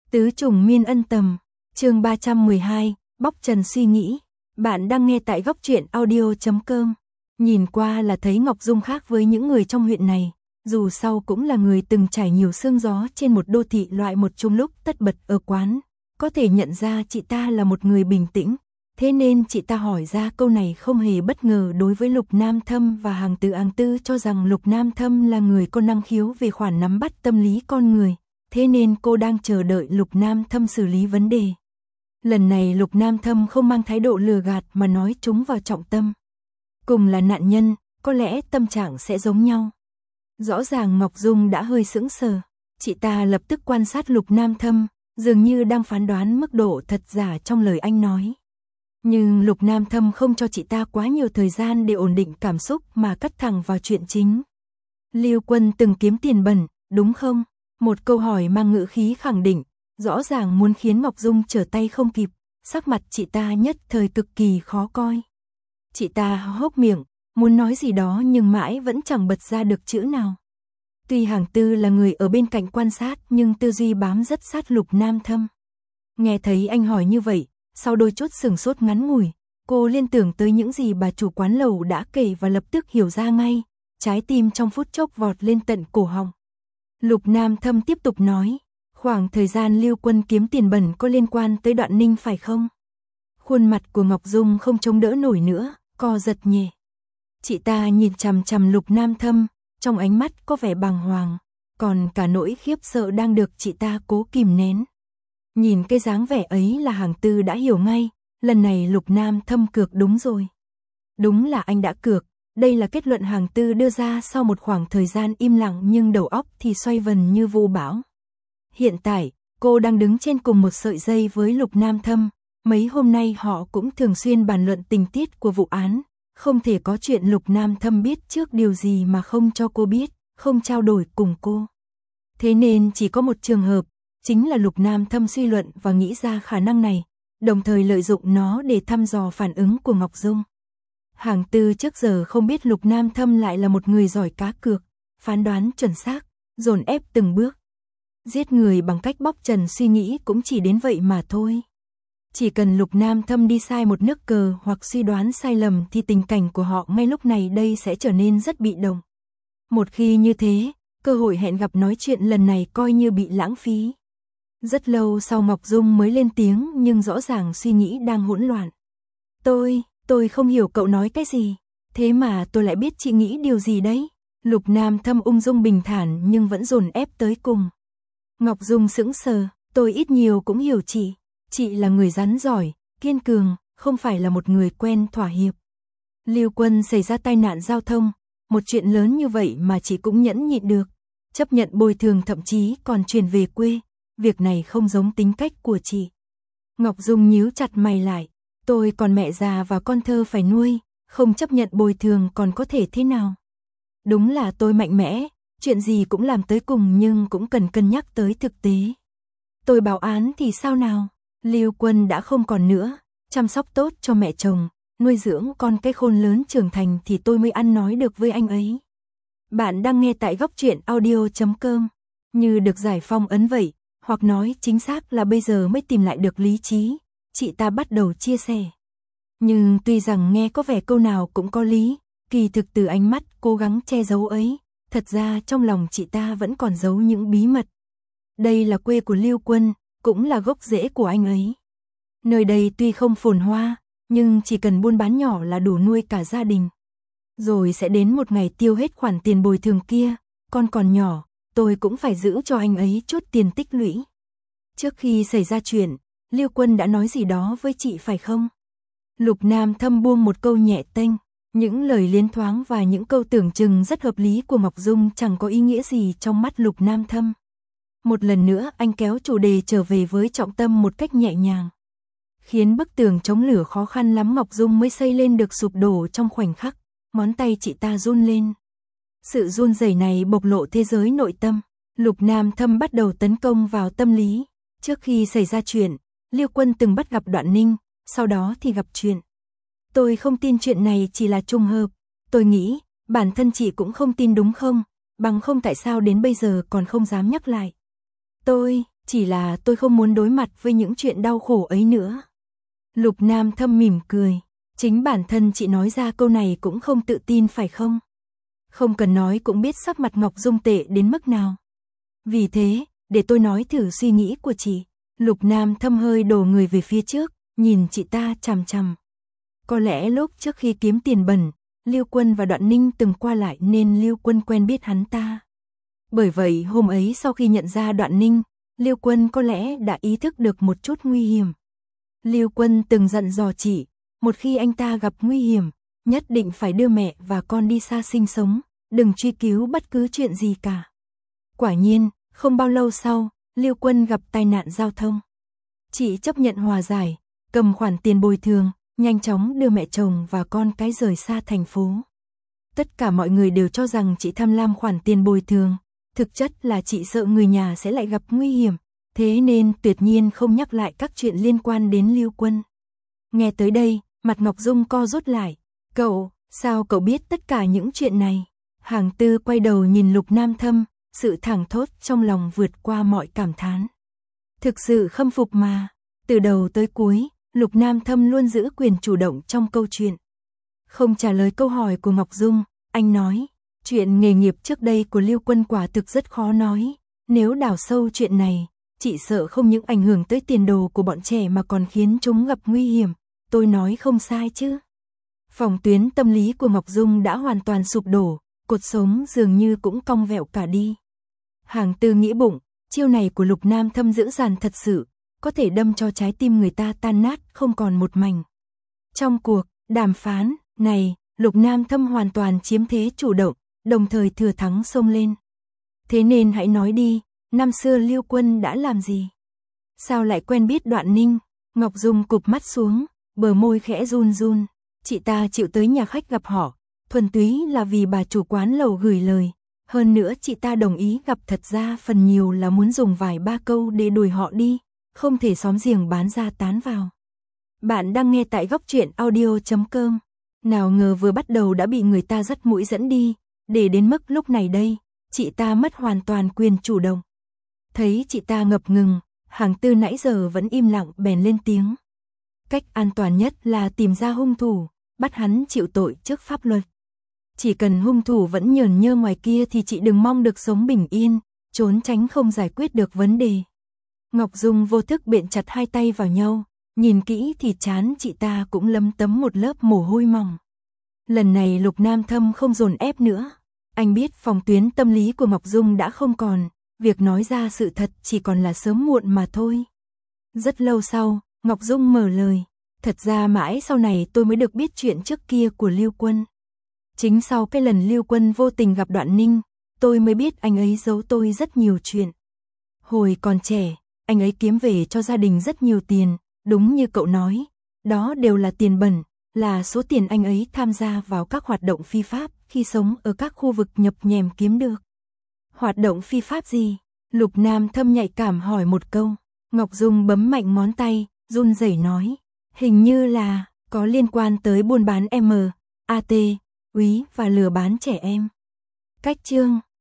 Tứ trùng miên ân tầm, chương 312, bóc trần suy nghĩ. Bạn đang nghe tại góc truyện audio.com. Nhìn qua là thấy Ngọc Dung khác với những người trong huyện này, dù sau cũng là người từng trải nhiều sương gió trên một đô thị loại một chung lúc tất bật ở quán, có thể nhận ra chị ta là một người bình tĩnh, thế nên chị ta hỏi ra câu này không hề bất ngờ đối với Lục Nam Thâm, và hàng tư cho rằng Lục Nam Thâm là người có năng khiếu về khoản nắm bắt tâm lý con người. Thế nên cô đang chờ đợi Lục Nam Thâm xử lý vấn đề. Lần này Lục Nam Thâm không mang thái độ lừa gạt mà nói trúng vào trọng tâm. Cùng là nạn nhân, có lẽ tâm trạng sẽ giống nhau. Rõ ràng Ngọc Dung đã hơi sững sờ. Chị ta lập tức quan sát Lục Nam Thâm, dường như đang phán đoán mức độ thật giả trong lời anh nói. Nhưng Lục Nam Thâm không cho chị ta quá nhiều thời gian để ổn định cảm xúc mà cắt thẳng vào chuyện chính. Lưu Quân từng kiếm tiền bẩn, đúng không? Một câu hỏi mang ngữ khí khẳng định, rõ ràng muốn khiến Ngọc Dung trở tay không kịp, sắc mặt chị ta nhất thời cực kỳ khó coi. Chị ta hốc miệng, muốn nói gì đó nhưng mãi vẫn chẳng bật ra được chữ nào. Tuy hàng tư là người ở bên cạnh quan sát nhưng tư duy bám rất sát Lục Nam Thâm. Nghe thấy anh hỏi như vậy, sau đôi chút sửng sốt ngắn ngủi, cô liên tưởng tới những gì bà chủ quán lẩu đã kể và lập tức hiểu ra ngay, trái tim trong phút chốc vọt lên tận cổ họng. Lục Nam Thâm tiếp tục nói, khoảng thời gian Lưu Quân kiếm tiền bẩn có liên quan tới Đoạn Ninh phải không? Khuôn mặt của Ngọc Dung không chống đỡ nổi nữa, co giật nhẹ. Chị ta nhìn chằm chằm Lục Nam Thâm, trong ánh mắt có vẻ bàng hoàng, còn cả nỗi khiếp sợ đang được chị ta cố kìm nén. Nhìn cái dáng vẻ ấy là hàng tư đã hiểu ngay, lần này Lục Nam Thâm cược đúng rồi. Đúng là anh đã cược. Đây là kết luận hàng tư đưa ra sau một khoảng thời gian im lặng nhưng đầu óc thì xoay vần như vu bão. Hiện tại, cô đang đứng trên cùng một sợi dây với Lục Nam Thâm. Mấy hôm nay họ cũng thường xuyên bàn luận tình tiết của vụ án. Không thể có chuyện Lục Nam Thâm biết trước điều gì mà không cho cô biết, không trao đổi cùng cô. Thế nên chỉ có một trường hợp, chính là Lục Nam Thâm suy luận và nghĩ ra khả năng này, đồng thời lợi dụng nó để thăm dò phản ứng của Ngọc Dung. Hàng tư trước giờ không biết Lục Nam Thâm lại là một người giỏi cá cược, phán đoán chuẩn xác, dồn ép từng bước. Giết người bằng cách bóc trần suy nghĩ cũng chỉ đến vậy mà thôi. Chỉ cần Lục Nam Thâm đi sai một nước cờ hoặc suy đoán sai lầm thì tình cảnh của họ ngay lúc này đây sẽ trở nên rất bị động. Một khi như thế, cơ hội hẹn gặp nói chuyện lần này coi như bị lãng phí. Rất lâu sau Ngọc Dung mới lên tiếng nhưng rõ ràng suy nghĩ đang hỗn loạn. Tôi không hiểu cậu nói cái gì, thế mà tôi lại biết chị nghĩ điều gì đấy. Lục Nam Thâm ung dung bình thản nhưng vẫn dồn ép tới cùng. Ngọc Dung sững sờ, tôi ít nhiều cũng hiểu chị là người rắn giỏi, kiên cường, không phải là một người quen thỏa hiệp. Lưu Quân xảy ra tai nạn giao thông, một chuyện lớn như vậy mà chị cũng nhẫn nhịn được, chấp nhận bồi thường thậm chí còn chuyển về quê, việc này không giống tính cách của chị. Ngọc Dung nhíu chặt mày lại. Tôi còn mẹ già và con thơ phải nuôi, không chấp nhận bồi thường còn có thể thế nào? Đúng là tôi mạnh mẽ, chuyện gì cũng làm tới cùng nhưng cũng cần cân nhắc tới thực tế. Tôi báo án thì sao nào? Lưu Quân đã không còn nữa, chăm sóc tốt cho mẹ chồng, nuôi dưỡng con cái khôn lớn trưởng thành thì tôi mới ăn nói được với anh ấy. Bạn đang nghe tại góc truyện audio.com, như được giải phong ấn vậy, hoặc nói chính xác là bây giờ mới tìm lại được lý trí. Chị ta bắt đầu chia sẻ. Nhưng tuy rằng nghe có vẻ câu nào cũng có lý, kỳ thực từ ánh mắt cố gắng che giấu ấy, thật ra trong lòng chị ta vẫn còn giấu những bí mật. Đây là quê của Lưu Quân, cũng là gốc rễ của anh ấy. Nơi đây tuy không phồn hoa, nhưng chỉ cần buôn bán nhỏ là đủ nuôi cả gia đình. Rồi sẽ đến một ngày tiêu hết khoản tiền bồi thường kia, con còn nhỏ, tôi cũng phải giữ cho anh ấy chút tiền tích lũy. Trước khi xảy ra chuyện, Lưu Quân đã nói gì đó với chị phải không? Lục Nam Thâm buông một câu nhẹ tênh, những lời liến thoáng và những câu tưởng chừng rất hợp lý của Ngọc Dung chẳng có ý nghĩa gì trong mắt Lục Nam Thâm. Một lần nữa anh kéo chủ đề trở về với trọng tâm một cách nhẹ nhàng. Khiến bức tường chống lửa khó khăn lắm Ngọc Dung mới xây lên được sụp đổ trong khoảnh khắc, ngón tay chị ta run lên. Sự run rẩy này bộc lộ thế giới nội tâm. Lục Nam Thâm bắt đầu tấn công vào tâm lý. Trước khi xảy ra chuyện, Lưu Quân từng bắt gặp Đoạn Ninh, sau đó thì gặp chuyện. Tôi không tin chuyện này chỉ là trùng hợp. Tôi nghĩ, bản thân chị cũng không tin đúng không? Bằng không tại sao đến bây giờ còn không dám nhắc lại. Chỉ là tôi không muốn đối mặt với những chuyện đau khổ ấy nữa. Lục Nam Thâm mỉm cười. Chính bản thân chị nói ra câu này cũng không tự tin phải không? Không cần nói cũng biết sắc mặt Ngọc Dung tệ đến mức nào. Vì thế, để tôi nói thử suy nghĩ của chị. Lục Nam Thâm hơi đổ người về phía trước, nhìn chị ta chằm chằm. Có lẽ lúc trước khi kiếm tiền bẩn, Lưu Quân và Đoạn Ninh từng qua lại nên Lưu Quân quen biết hắn ta. Bởi vậy hôm ấy sau khi nhận ra Đoạn Ninh, Lưu Quân có lẽ đã ý thức được một chút nguy hiểm. Lưu Quân từng dặn dò chị, một khi anh ta gặp nguy hiểm, nhất định phải đưa mẹ và con đi xa sinh sống, đừng truy cứu bất cứ chuyện gì cả. Quả nhiên, không bao lâu sau, Lưu Quân gặp tai nạn giao thông. Chị chấp nhận hòa giải, cầm khoản tiền bồi thường, nhanh chóng đưa mẹ chồng và con cái rời xa thành phố. Tất cả mọi người đều cho rằng chị tham lam khoản tiền bồi thường, thực chất là chị sợ người nhà sẽ lại gặp nguy hiểm, thế nên tuyệt nhiên không nhắc lại các chuyện liên quan đến Lưu Quân. Nghe tới đây, mặt Ngọc Dung co rút lại. Cậu, sao cậu biết tất cả những chuyện này? Hàng Tư quay đầu nhìn Lục Nam Thâm, sự thảng thốt trong lòng vượt qua mọi cảm thán. Thực sự khâm phục mà, từ đầu tới cuối, Lục Nam Thâm luôn giữ quyền chủ động trong câu chuyện. Không trả lời câu hỏi của Ngọc Dung, anh nói, chuyện nghề nghiệp trước đây của Lưu Quân quả thực rất khó nói. Nếu đào sâu chuyện này, chị sợ không những ảnh hưởng tới tiền đồ của bọn trẻ mà còn khiến chúng gặp nguy hiểm. Tôi nói không sai chứ? Phòng tuyến tâm lý của Ngọc Dung đã hoàn toàn sụp đổ, cột sống dường như cũng cong vẹo cả đi. Hàng Tư nghĩ bụng, chiêu này của Lục Nam Thâm dữ dằn thật sự, có thể đâm cho trái tim người ta tan nát không còn một mảnh. Trong cuộc đàm phán này, Lục Nam Thâm hoàn toàn chiếm thế chủ động, đồng thời thừa thắng xông lên. Thế nên hãy nói đi, năm xưa Lưu Quân đã làm gì? Sao lại quen biết Đoạn Ninh? Ngọc Dung cụp mắt xuống, bờ môi khẽ run run. Chị ta chịu tới nhà khách gặp họ, thuần túy là vì bà chủ quán lầu gửi lời. Hơn nữa chị ta đồng ý gặp, thật ra phần nhiều là muốn dùng vài ba câu để đuổi họ đi, không thể xóm giềng bán ra tán vào. Bạn đang nghe tại góc truyện audio.com. Nào ngờ vừa bắt đầu đã bị người ta dắt mũi dẫn đi, để đến mức lúc này đây, chị ta mất hoàn toàn quyền chủ động. Thấy chị ta ngập ngừng, Hàng Tư nãy giờ vẫn im lặng bèn lên tiếng. Cách an toàn nhất là tìm ra hung thủ, bắt hắn chịu tội trước pháp luật. Chỉ cần hung thủ vẫn nhởn nhơ ngoài kia thì chị đừng mong được sống bình yên, trốn tránh không giải quyết được vấn đề. Ngọc Dung vô thức biện chặt hai tay vào nhau, nhìn kỹ thì trán chị ta cũng lấm tấm một lớp mồ hôi mỏng. Lần này Lục Nam Thâm không dồn ép nữa. Anh biết phòng tuyến tâm lý của Ngọc Dung đã không còn, việc nói ra sự thật chỉ còn là sớm muộn mà thôi. Rất lâu sau, Ngọc Dung mở lời. Thật ra mãi sau này tôi mới được biết chuyện trước kia của Lưu Quân. Chính sau cái lần Lưu Quân vô tình gặp Đoạn Ninh, tôi mới biết anh ấy giấu tôi rất nhiều chuyện. Hồi còn trẻ, anh ấy kiếm về cho gia đình rất nhiều tiền, đúng như cậu nói, đó đều là tiền bẩn, là số tiền anh ấy tham gia vào các hoạt động phi pháp khi sống ở các khu vực nhập nhèm kiếm được. Hoạt động phi pháp gì? Lục Nam Thâm nhạy cảm hỏi một câu. Ngọc Dung bấm mạnh ngón tay, run rẩy nói, hình như là có liên quan tới buôn bán MAT, úy và lừa bán trẻ em. Cách chương